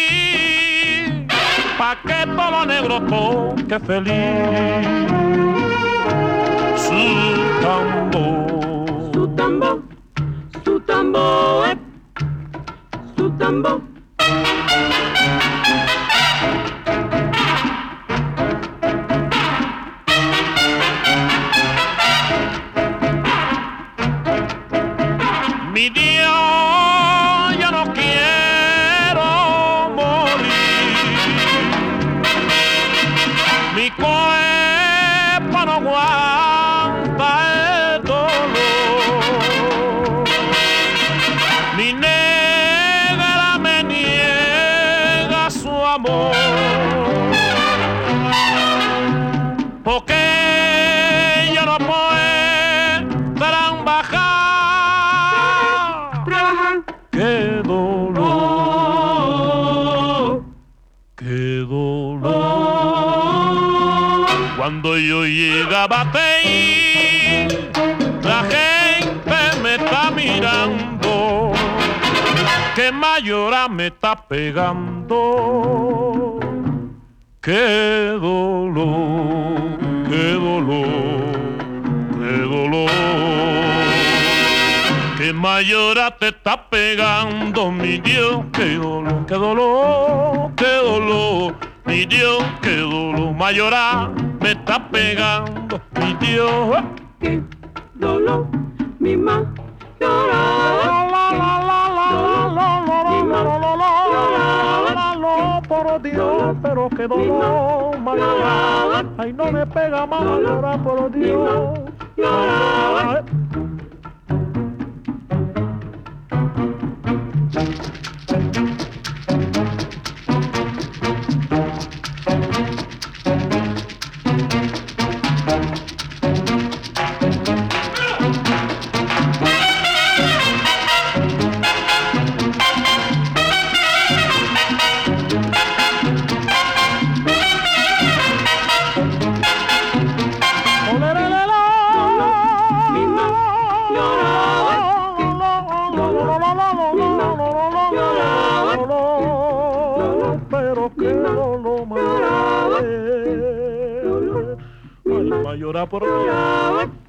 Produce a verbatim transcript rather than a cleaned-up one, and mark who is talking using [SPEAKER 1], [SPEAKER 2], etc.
[SPEAKER 1] pa' que todo lo negro toque feliz su tambor.
[SPEAKER 2] Su tambor, su tambor, eh, su tambor.
[SPEAKER 1] Mi Dios, yo no quiero morir. Mi cuerpo no aguanta el dolor. Mi negra me niega su amor. Porque yo no puedo trabajar. Qué dolor, qué dolor. Cuando yo llegaba a Teí, la gente me está mirando, que Mayora me está pegando. Qué dolor, qué dolor, qué dolor. Que Mayora te está pegando, mi Dios, qué dolor, qué dolor, qué dolor, mi Dios, qué dolor. Mayora me está pegando, mi Dios.
[SPEAKER 2] Qué dolor, mi Mayora.
[SPEAKER 1] Por Dios, pero qué dolor, Mayora. Ay, no me pega más, Mayora, por Dios. Ay. Pero qué dolor, Mayora, ay, Mayora, por Dios.